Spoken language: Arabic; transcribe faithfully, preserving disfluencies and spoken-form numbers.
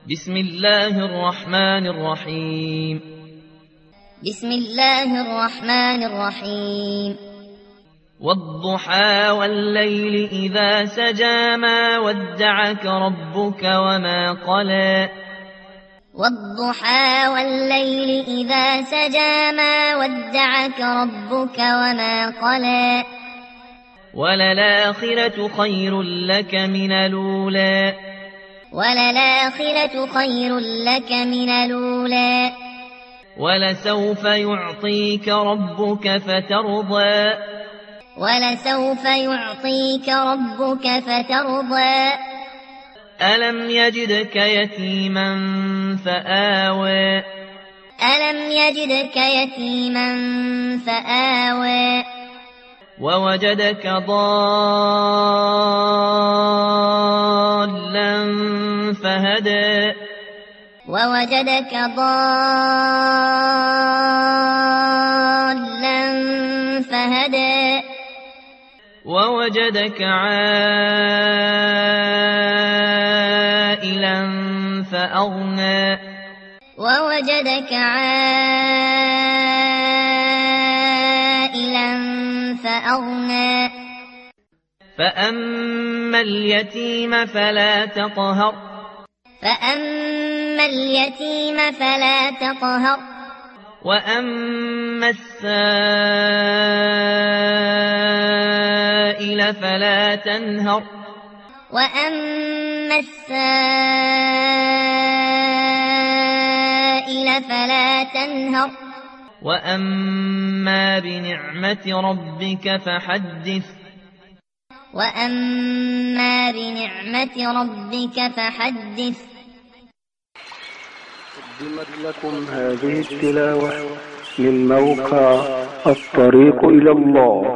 بسم الله الرحمن الرحيم بسم الله الرحمن الرحيم والضحى والليل إذا سجى ما ودعك ربك وما قلى والضحى والليل إذا سجى ما ودعك ربك وما قلى وللآخرة خير لك من الأولى وللآخرة خير لك من الأولى ولسوف يعطيك ربك فترضى ولسوف يعطيك ربك فترضى ألم يجدك يتيما فآوى ألم يجدك يتيما فآوى ووجدك ضالا فهدى ووجدك ضالا فهدى ووجدك عائلا فأغنى ووجدك عائلا فأغنى فأما اليتيم فلا تقهر فأما اليتيم فلا تقهر وأما السائل فلا تنهر وأما السائل فلا تنهر وأما بنعمة ربك فحدث وأما بنعمة ربك فحدث. قدمت لكم هذه التلاوة من موقع الطريق إلى الله.